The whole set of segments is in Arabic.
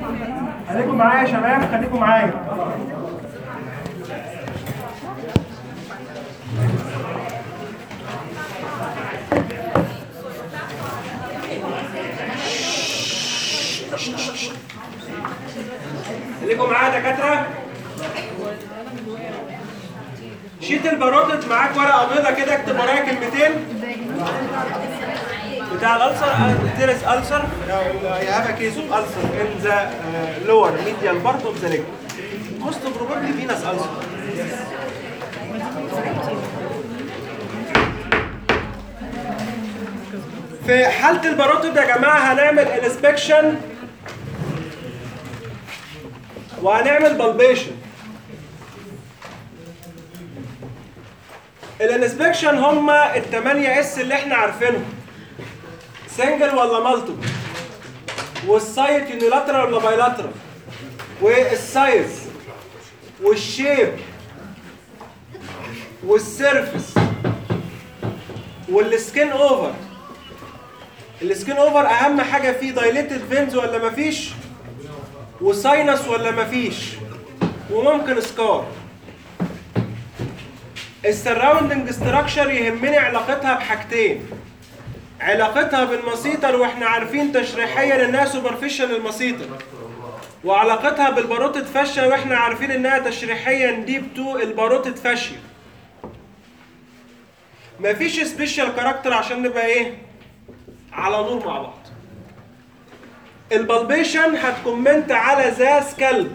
خليكم معايا يا شباب، خليكم معايا. خليكم معايا يا دكاتره. شيت الباروتد معاك ورقه بيضه كده، اكتب ورايا كلمتين بتاع الالسر. تيرس السر، يو هاف ا كيس اوف السر ان ذا لور ميديال بارت اوف ذا ليج، موست بروبابلي فينس السر. في حاله الباروتد يا جماعه هنعمل انسبكشن وهنعمل بالبيشن. الانسبكشن هما ال8 اس اللي احنا عارفينهم، سنجل ولا مالتيبل، والسايت يونيلاترال ولا بايلاترال، والسايز والشيب والسيرفيس والسكين اوفر. السكين اوفر اهم حاجه فيه دايليتد فينز ولا مفيش، وساينس ولا مفيش، وممكن سكار. السراوندنج ستراكشر يهمني علاقتها بحاجتين، علاقتها بالمسيطر واحنا عارفين تشريحيا انها سوبرفيشال المسيطر، وعلاقتها بالباروتد فاشيا واحنا عارفين انها تشريحيا ديب تو الباروتد فاشيا. مفيش سبيشال كاركتر عشان نبقى ايه على نور مع بعض. البالبيشن هتكومنت على ذا سكالب.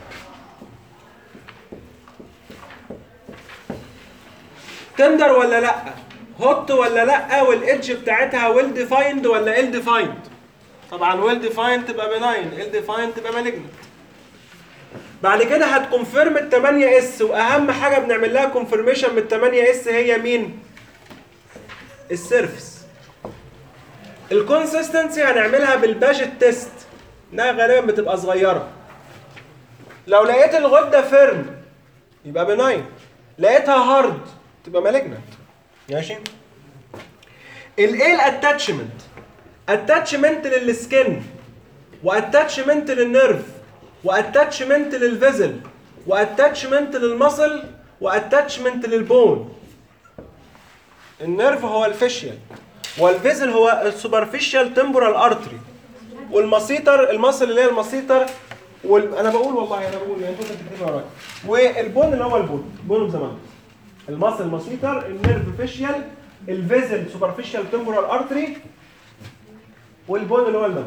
تندر ولا لا، هوت ولا لا، والايدج بتاعتها ويل ديفايند ولا ال ديفايند. طبعا ويل ديفايند تبقى بناين، ال ديفايند تبقى مالجنت. بعد كده هتكونفيرم ال8 اس، واهم حاجه بنعمل لها كونفيرميشن من ال8 اس هي مين؟ السيرفيس. الكونسستنسي هنعملها بالباجت تيست، انها غالبا بتبقى صغيره. لو لقيت الغده فيرم يبقى بناين، لقيتها هارد تبقى مالجنت. ماشي. الايه الاتاتشمنت، اتاتشمنت للسكن، واتاتشمنت للنيرف، واتاتشمنت للفيزل، واتاتشمنت للمصل، واتاتشمنت للبون. النيرف هو الفيشيال، والفيزل هو السوبرفيشال تمبورال ارتري، والمسيطر المصل اللي هي المسيطر انا بقول والله انا بقول يعني انتوا بتكتبوا ورايا، والبون اللي هو البون اوف زمان. المصل المسيطر، النيرف فيشيال، الفيزل سوبرفيشال تمبورال ارتري، والبون اللي هو المنطقه.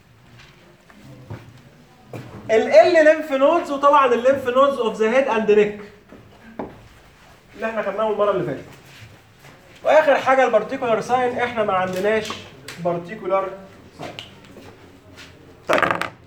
ال ليمف نودز، وطبعا الليمف نودز اوف ذا هيد اند نيك اللي احنا خدناهم المره اللي فاتت. واخر حاجه البارتيكولار ساين، احنا ما عندناش بارتيكولار ساين. طيب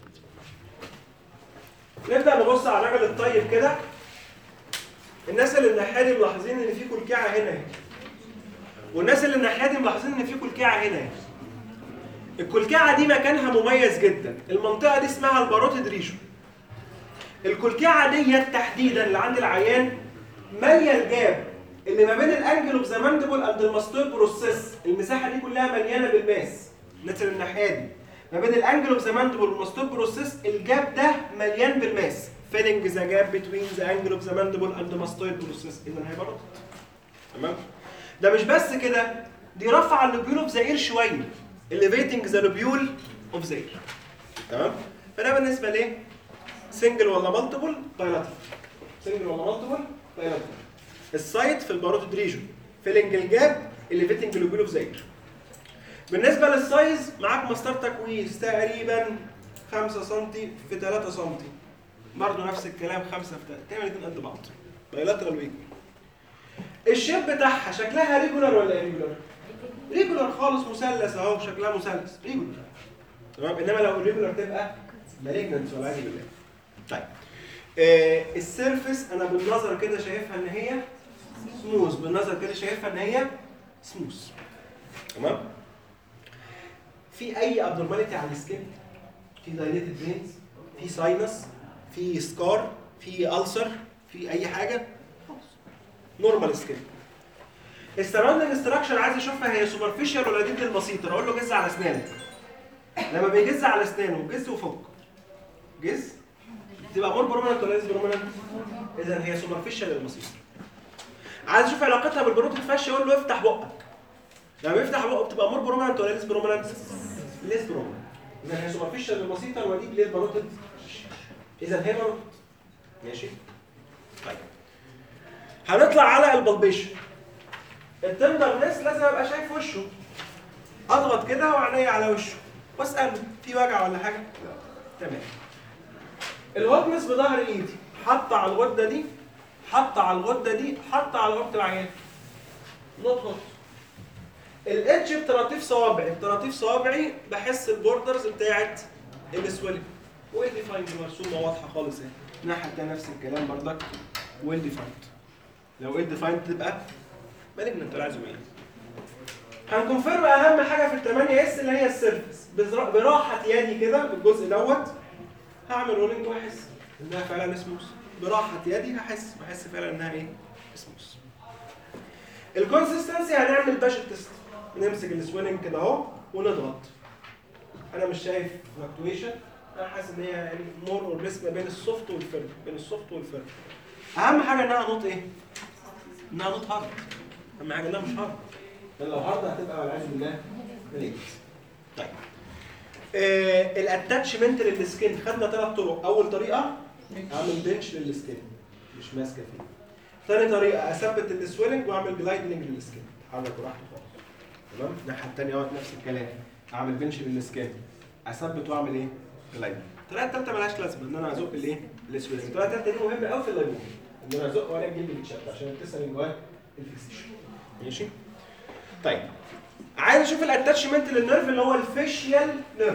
نبدا نبص على الراجل الطيب كده. الناس اللي الناحيه دي ملاحظين ان في كلكعه هنا اهي، والناس اللي الناحيه دي ملاحظين ان في كلكعه هنا اهي. الكلكعه دي مكانها مميز جدا، المنطقه دي اسمها الباروتيد ريجون. الكلكعه دي تحديدا اللي عند العيان ماليه الجاب اللي ما بين الانجل اوف ذا مانديبل اند الماستويد بروسيس. المساحه دي كلها مليانه بالماس. الناس اللي الناحيه دي ما بين الانجل اوف ذا مانديبل والماستويد بروسيس، الجاب ده مليان بالماس. filling the gap between the angle of the mandible and the mastoid process. اذا هي باروتيد. تمام؟ ده مش بس كده، دي رفع اللوبيول اوف ذا اير شويه. elevating the lobule of the ear. تمام؟ فده بالنسبه ليه؟ سنجل ولا مالتيبل؟ بايلاترال. سنجل ولا مالتيبل؟ بايلاترال. السايت في الباروتيد ريجون، فيلنج الجاب، elevating lobule of the ear. بالنسبه للسايز معاك مسطره تكويس تقريبا 5 سم في 3 سم. برضه نفس الكلام 5 في 3، تعمل الاثنين قد بعض. بايلاترال ويك. الشيب بتاعها شكلها ريجولار ولا ايريجولار؟ ريجولار خالص، مثلث اهو، شكلها مثلث ريجولار. تمام؟ انما لو الريجولار تبقى مالجنت والعياذ بالله. طيب السيرفيس انا بالنظر كده شايفها ان هي سموث، بالنظر كده شايفها ان هي سموث. تمام؟ في اي ابنورماليتي على السكين؟ في دايليتد فينز، في ساينس، في سكار، في ألسر، في اي حاجه؟ خلاص نورمال سكين. السراوندنج ستراكشر عايز اشوفها هي سوبرفيشال ولا ديب للمسيطر. اقول له جز على اسنانك. لما بيجز على اسنانه جز وفك. جز تبقى مور بروميننت ولا ليس بروميننت؟ اذا هي سوبرفيشال للمصير. عايز اشوف علاقتها بالبروتين فاشيا، اقول له افتح بقك. لما يفتح بقه بتبقى مور بروميننت ولا ليس بروميننت؟ ليس بروميننت. اذا هي سوبرفيشال للمصير ودي للبروتين. اذا هي بروتين. ماشي؟ طيب. هنطلع على البلبيشن. التندرنس لازم ابقى شايف وشه. اضغط كده وعينيا على وشه واساله في وجع ولا حاجه؟ لا. تمام. الهوتنس بظهر ايدي، حط على الغده دي، حط على الغده دي، حط على غده العيان. نوت هوت. الاتش بطراطيف صوابعي، بطراطيف صوابعي بحس البوردرز بتاعت السويلنج. ويل ديفايند مرسومه واضحه خالص اهي. الناحيه الثانيه نفس الكلام بردك ويل ديفايند. لو ويل ديفايند تبقى مالجنت ولا عايزه ايه؟ هنكونفيرم اهم حاجه في ال8 اس اللي هي السيرفس. براحه يدي كده بالجزء دوت هعمل رولينج واحس انها فعلا سموث. براحه يدي بحس فعلا انها ايه؟ سموث. الكونسستنسي هنعمل باشا تيست. نمسك السويلنج كده اهو ونضغط. انا مش شايف فلكتويشن، انا حاسس ان هي يعني مور اور ليس ما بين السوفت والفيرم، بين السوفت والفيرم. اهم حاجه انها نوت ايه؟ انها نوت هارد. اهم حاجه انها مش هارد. لان لو هارد هتبقى والعياذ بالله مليت. طيب. الاتاتشمنت للسكين خدنا 3 طرق. اول طريقه اعمل بنش للسكين مش ماسكه فيه. ثاني طريقه اثبت السويلنج واعمل جلايدنج للسكين، اتحرك براحته خالص. تمام؟ الناحيه الثانيه اهوت نفس الكلام، اعمل بنش للسكين، اثبت واعمل ايه؟ جلايدنج. الطريقه الثالثه مالهاش لازمه ان انا ازق الايه؟ السويلنج. الطريقه الثالثه دي مهمه قوي في اللايبوم، ان انا ازق والاقي الجلد بيتشد عشان التسع من جواه الفيكسيشن. ماشي؟ طيب عايز اشوف الاتاتشمنت للنيرف اللي هو الفيشيال نيرف.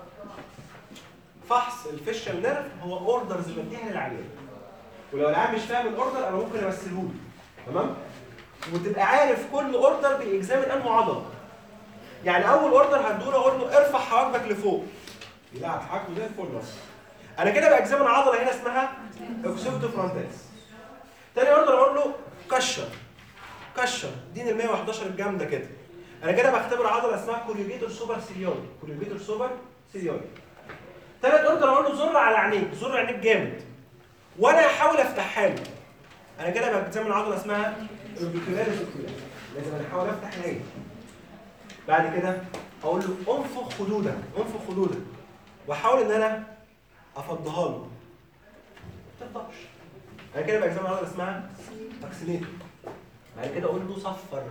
فحص الفيشيال نيرف هو اوردرز بديها للعيان. ولو العيان مش فاهم الاوردر انا ممكن امثله له. تمام؟ وتبقى عارف كل اوردر بالاكزامن انه عضله. يعني اول اوردر هدوله اقول له ارفع حواجبك لفوق. يلعب حواجبه زي الفل اصلا. انا كده باكزامن عضله هنا اسمها اوكسيبتو فرونتاليس. تاني اوردر اقول له كشر. كشر دي ال 111 الجامده كده. انا كده بختبر عضله اسمها كوريوليتور سوبر سيريولي. كوريوليتور سوبر سيريولي. تالت اوردر اقول له زر على عينيك، زر عينيك جامد. وانا احاول افتحها له. انا كده بكتمل عضله اسمها اوربيكولاريس اوكيولاريس. لازم انا احاول افتح عيني. بعد كده اقول له انفخ خدودك، انفخ خدودك. واحاول ان انا افضها له. ما تفضلش. انا كده بكتمل عضله اسمها اكسليتور. بعد كده اقول له صفر.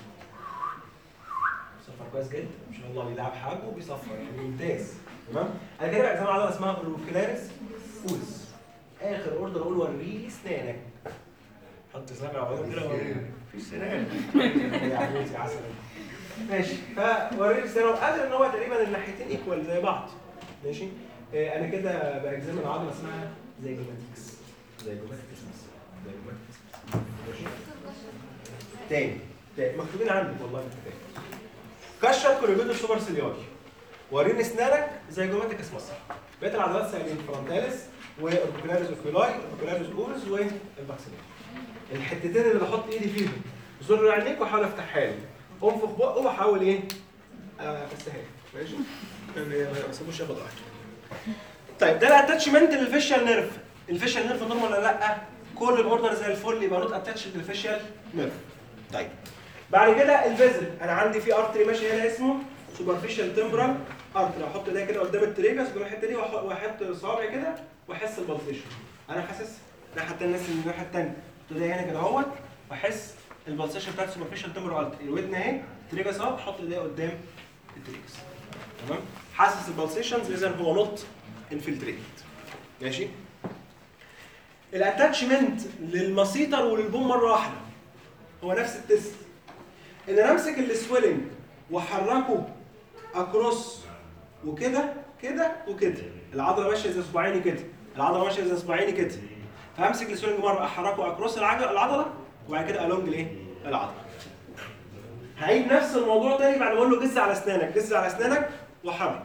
صفر كويس جدا، ما شاء الله بيلعب حاجه وبيصفر يعني ممتاز. تمام؟ انا كده بكتمل عضله اسمها اوربيكولاريس اولس. اخر اوردر اقول وريني اسنانك. حط سنانك على بعضهم كده مفيش سنان. يا عموتي عسل. ماشي، فوريني اسنانه وقادر ان هو تقريبا الناحيتين ايكوال زي بعض. ماشي؟ انا كده باكزامن عضله اسمها زيجوماتكس. زيجوماتكس زيجوماتكس. ماشي؟ تاني مكتوبين عندك والله في الكتاب. كشف كوريوليتور سوبر سيريولي. وريني اسنانك زيجوماتكس مصر. بقيت العضلات سايلين فرونتاليس واوربيكولاريس اوكيولاي، اوربيكولاريس اورس والباكسيلاريس. الحتتين اللي بحط ايدي فيهم زر عينيك واحاول افتحها له. انفخ بقه واحاول ايه؟ افتحها له. ماشي؟ ما اسيبوش ياخد راحته. طيب ده الاتاتشمنت للفيشيال نيرف. الفيشيال نيرف نورمال ولا لا؟ كل الاوردر زي الفل يبقى نوت اتاتشد للفيشيال نيرف. طيب بعد كده الفيزل، انا عندي في ارتري ماشي هنا اسمه سوبرفيشال تمبرال ارتري. احط ده كده قدام التريجس في الحته دي واحط صوابعي كده واحس البلسيشن. انا حاسس الناحيه الثانيه نفس الناحيه الثانيه. احط ده هنا كده اهوت واحس البلسيشن بتاعت السوبرفيشال تمبرال ارتري. الودن اهي التريجس اهو، احط ده قدام التريجس. تمام؟ حاسس البلسيشنز اذا هو نوت انفلتريتد. ماشي؟ الاتاتشمنت للمسيطر وللبوم مره واحده هو نفس التست. ان انا امسك السويلنج واحركه اكروس وكده كده وكده. العضله ماشيه زي صباعيني كده، العضله ماشيه زي صباعيني كده. فامسك السويلنج مره احركه اكروس العضله وبعد كده الونج الايه؟ العضله. هعيد نفس الموضوع تاني بعد ما اقول له جز على اسنانك، جز على اسنانك وحرك.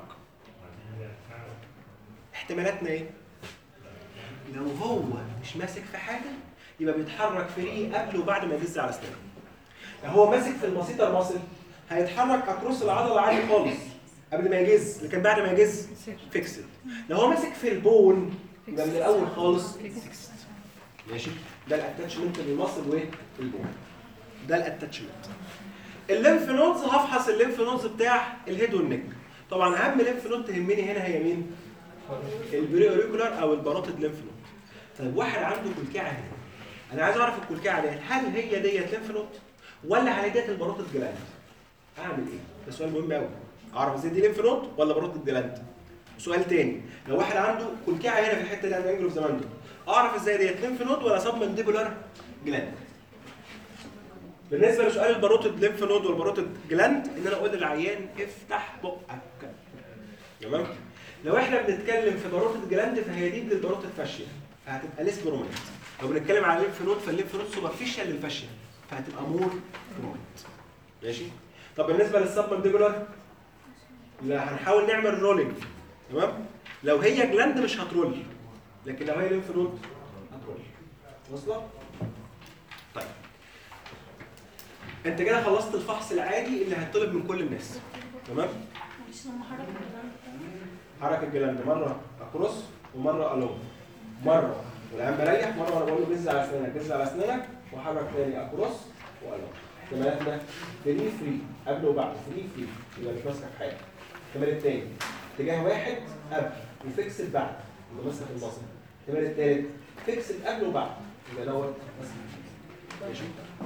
احتمالاتنا ايه؟ لو هو مش ماسك في حاجه يبقى بيتحرك فري قبل وبعد ما يجز على اسنانه. لو هو ماسك في المسيطر ماسل هيتحرك اكروس العضله عادي خالص. قبل ما يجز، لكن بعد ما يجز فيكسد. لو هو ماسك في البون يبقى من الاول خالص فيكسد. ماشي؟ ده الاتاتشمنت للمصل والبون. ده الاتاتشمنت. الليمف نودز هفحص الليمف نودز بتاع الهيد والنك. طبعا اهم ليمف نود تهمني هنا هي مين؟ البري اوريكولار او الباروتيد ليمف نود. طيب واحد عنده كلكعه هنا، انا عايز اعرف الكلكعه ديت هل هي ديت ليمف نود ولا هل ديت الباروتيد جلاند؟ اعمل ايه؟ ده سؤال مهم قوي. اعرف ازاي دي ليمف نود ولا باروتيد جلاند؟ سؤال تاني، لو واحد عنده كلكعه هنا في الحته دي عند انجل اوف ذا ماندل، اعرف ازاي ديت ليمف نود ولا سب مانديبولار جلاند؟ بالنسبه لسؤال الباروتيد ليمف نود والباروتيد جلاند، ان انا اقول للعيان افتح بقك. تمام؟ لو احنا بنتكلم في باروتيد جلاند فهي دي الباروتيد فاشيا، فهتبقى ليس برومينت. لو بنتكلم على الليمف نود فالليمف نود سوبرفيشال للفاشيا، فهتبقى مور برومينت. ماشي؟ طب بالنسبه للسب مانديبولار، لا هنحاول نعمل رولينج. تمام؟ لو هي جلاند مش هترول، لكن لو هي ليمف نود هترول. واصله؟ طيب انت كده خلصت الفحص العادي اللي هيطلب من كل الناس. تمام؟ حرك الجلاند مره اكروس ومره الون. مره والعيان مريح، مره وانا بقول له جز على اسنانك، جز على اسنانك، وحرك تاني اكروس والون. احتمالاتنا فري قبل وبعد، فري يبقى مش ماسكه في حاجه. الاحتمال الثاني اتجاه واحد قبل وفيكسد بعد يبقى ماسكه في المصل. الاحتمال الثالث فيكسد قبل وبعد يبقى دوت ماسكه. ماشي؟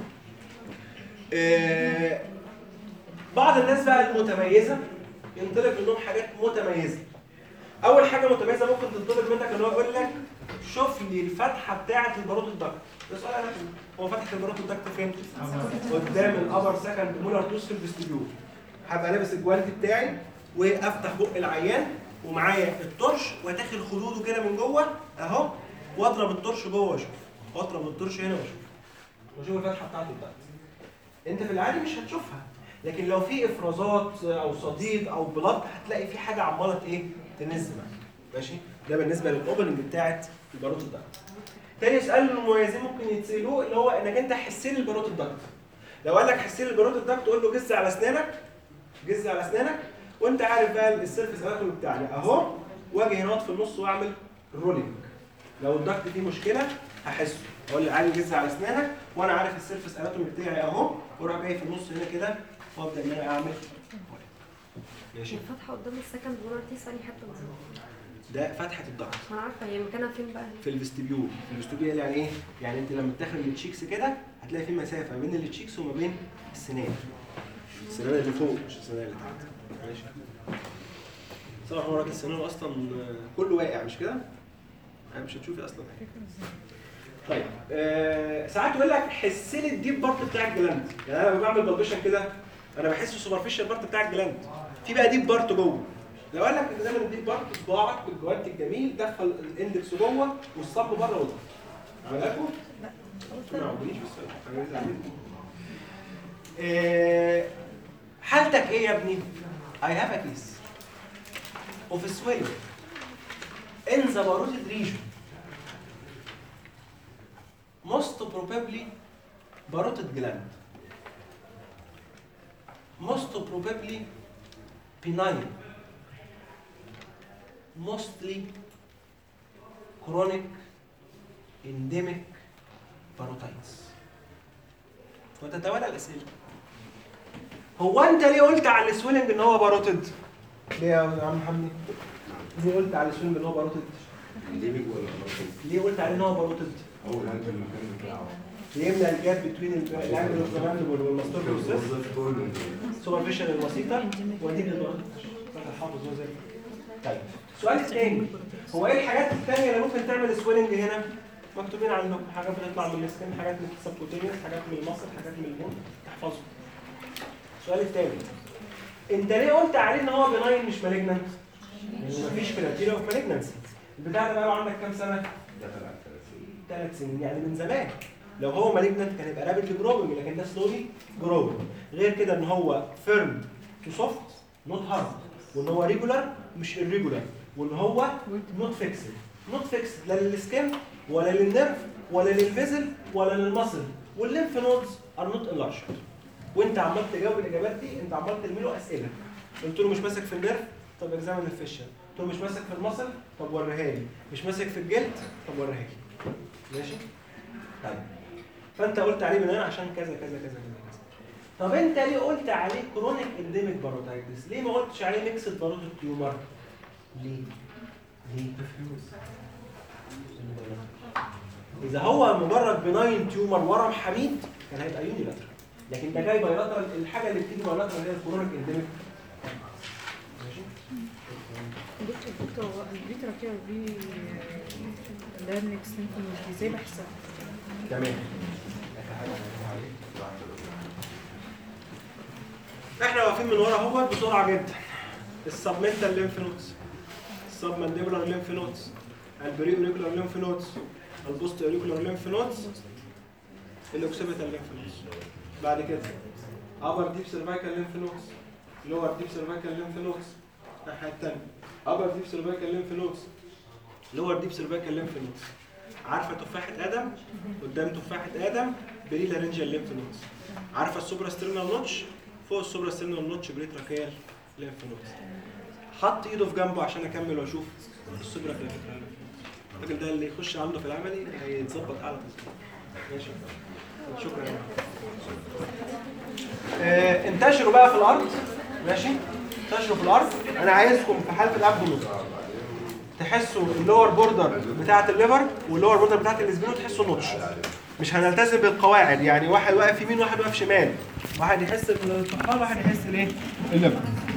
بعض الناس بقى المتميزه ينطلب منهم حاجات متميزه. اول حاجه متميزه ممكن تنطلب منك اللي هو يقول لك شوف لي الفتحه بتاعه الباروتيد داكت. ده سؤال انا هو فتحه الباروتيد داكت فين؟ قدام الابر سكند مولر توث في الفيستيبيول. هبقى لابس الجوانتي بتاعي وافتح بق العيان ومعايا الطرش وادخل خدوده كده من جوه اهو، واضرب الطرش جوه واشوف، واضرب الطرش هنا واشوف الفتحه بتاعته الداكت. انت في العادي مش هتشوفها، لكن لو في افرازات او صديد او بلط هتلاقي في حاجه عماله ايه؟ تنزل. ماشي؟ ده بالنسبه للاوبننج بتاعت الباروتيد داكت. تاني سؤال المميزين ممكن يتسالوه اللي هو انك انت حس لي الباروتيد داكت. لو قال لك حس لي الباروتيد داكت تقول له جز على اسنانك، جز على اسنانك، وانت عارف بقى السيرفيس اناتومي بتاعنا اهو، واجي هنا في النص واعمل رولينج. لو الداكت فيه مشكله هحسه، اقول له عادي جز على اسنانك وانا عارف السيرفيس اناتومي بتاعي اهو، واروح جاي في النص هنا كده وابدا ان انا اعمل. ماشي؟ الفتحه قدام السكند مولر تيث انهي حته بالظبط؟ ده فتحه الضغط. انا عارفه هي مكانها فين بقى؟ في الفيستيبيول. الفيستيبيول يعني ايه؟ يعني انت لما تدخل التشيكس كده هتلاقي في مسافه بين التشيكس وما بين السنان. السنان اللي فوق مش السنان اللي تحت. ماشي؟ صراحه هو راجل السنان اصلا كله واقع مش كده؟ يعني مش هتشوفي اصلا حاجه. طيب ساعات يقول لك حس لي الديب بارت بتاع الجلاند. يعني انا لما بعمل بالبيشن كده انا بحس السوبرفيشال بارت بتاع الجلاند. في بقى ديب بارت جوه. لو قال لك ان دايما الديب بارت صباعك بالجوانتي الجميل دخل الاندكس جوه والصب بره وضع. عملها لكم؟ لا. ما عمليش بس حالتك ايه يا ابني؟ I have a case of swelling in the parotid region. Most probably parotid gland. Most probably benign. Mostly chronic endemic parotitis. وتتوالى الاسئله. هو انت ليه قلت على السويلنج ان هو باروتيد؟ ليه يا عم محمد؟ ليه قلت على السويلنج ان هو باروتيد؟ انديميك ولا باروتيد؟ ليه قلت عليه ان هو باروتيد؟ اول حاجه المكان بتاعه يمنع الجاب بين الانجل اوف ذا ماندبل والماستور بروسيس سوبرفيشن الوسيطه ودي الباروتيد. حافظ هو زي. طيب السؤال الثاني هو ايه الحاجات الثانيه اللي ممكن تعمل سويلنج هنا؟ مكتوبين عندكم حاجات بتطلع من السكن، حاجات من السبكوتينيوس، حاجات من المصل، حاجات من البون، تحفظهم. السؤال الثاني انت ليه قلت عليه ان هو بناين مش مالجنانت؟ لان مفيش كريتيريا اوف مالجنانسي. البتاع ده بقى له عندك كام سنه؟ دخل على 3 سنين، يعني من زمان. لو هو مالجنانت كان يبقى رابيدلي جروينج، لكن ده سلولي جروينج. غير كده ان هو فيرم تو سوفت نوت هارد، وان هو ريجولار مش irregular، وان هو نوت فيكسد. نوت فيكسد لا للسكن ولا للنيرف ولا للفيزل ولا للمصل، والليمف نودز ار نوت انلارجد. وانت عمال تجاوب الاجابات دي، انت عمال ترمي له اسئله. قلت له مش ماسك في النيرف، طب اكزامن الفيشن. قلت له مش ماسك في المصل، طب وريها لي. مش ماسك في الجلد، طب وريها لي. ماشي؟ طيب فانت قلت عليه من هنا عشان كذا كذا كذا كذا كذا. طب انت ليه قلت عليه كرونيك انديميك باروتايتس؟ ليه ما قلتش عليه ميكسد باروتيد تيومر؟ ليه؟ إذا هو مجرد بناين تيومر ورم حميد كان هيبقى يونيلاترال، لكن ده جاي بايلاترال. الحاجة اللي بتيجي بايلاترال هي الكرونيك انديميك. ماشي؟ دكتور هو الفيتراكيال دي لارنكس دي ازاي بحسها؟ تمام. احنا واقفين من ورا اهوت بسرعة جدا. السبمنتال ليمف نودز، السبمانديبولار ليمف نودز، البري اوريكولار ليمف نودز، البوست اوريكولار ليمف نودز، الاوكسيبيتال ليمف نودز. بعد كده ابر ديب سيرفايكال ليمف نودز، لور ديب سيرفايكال ليمف نودز. الناحيه الثانيه ابر ديب سيرفايكال ليمف نودز، لور ديب سيرفايكال ليمف نودز. عارفه تفاحه ادم؟ قدام تفاحه ادم بري لارنجيال ليمف نودز. عارفه السوبرا سترنال نوتش؟ فوق السوبرا سترنال نوتش بري تراكيال ليمف نودز. حط ايده في جنبه عشان اكمل واشوف السوبرا كلافيكولار. الراجل ده اللي يخش عنده في العملي هيتظبط اعلى تظبيط. ماشي. شكرا. انتشروا بقى في الارض. ماشي. انتشروا في الارض. انا عايزكم في حاله الابدومين تحسوا اللور بوردر بتاعه الليفر واللور بوردر بتاعه الاسبينو تحسوا نوتش. مش هنلتزم بالقواعد، يعني واحد واقف يمين واحد واقف شمال، واحد يحس بالطحال واحد يحس الايه؟ الليفر.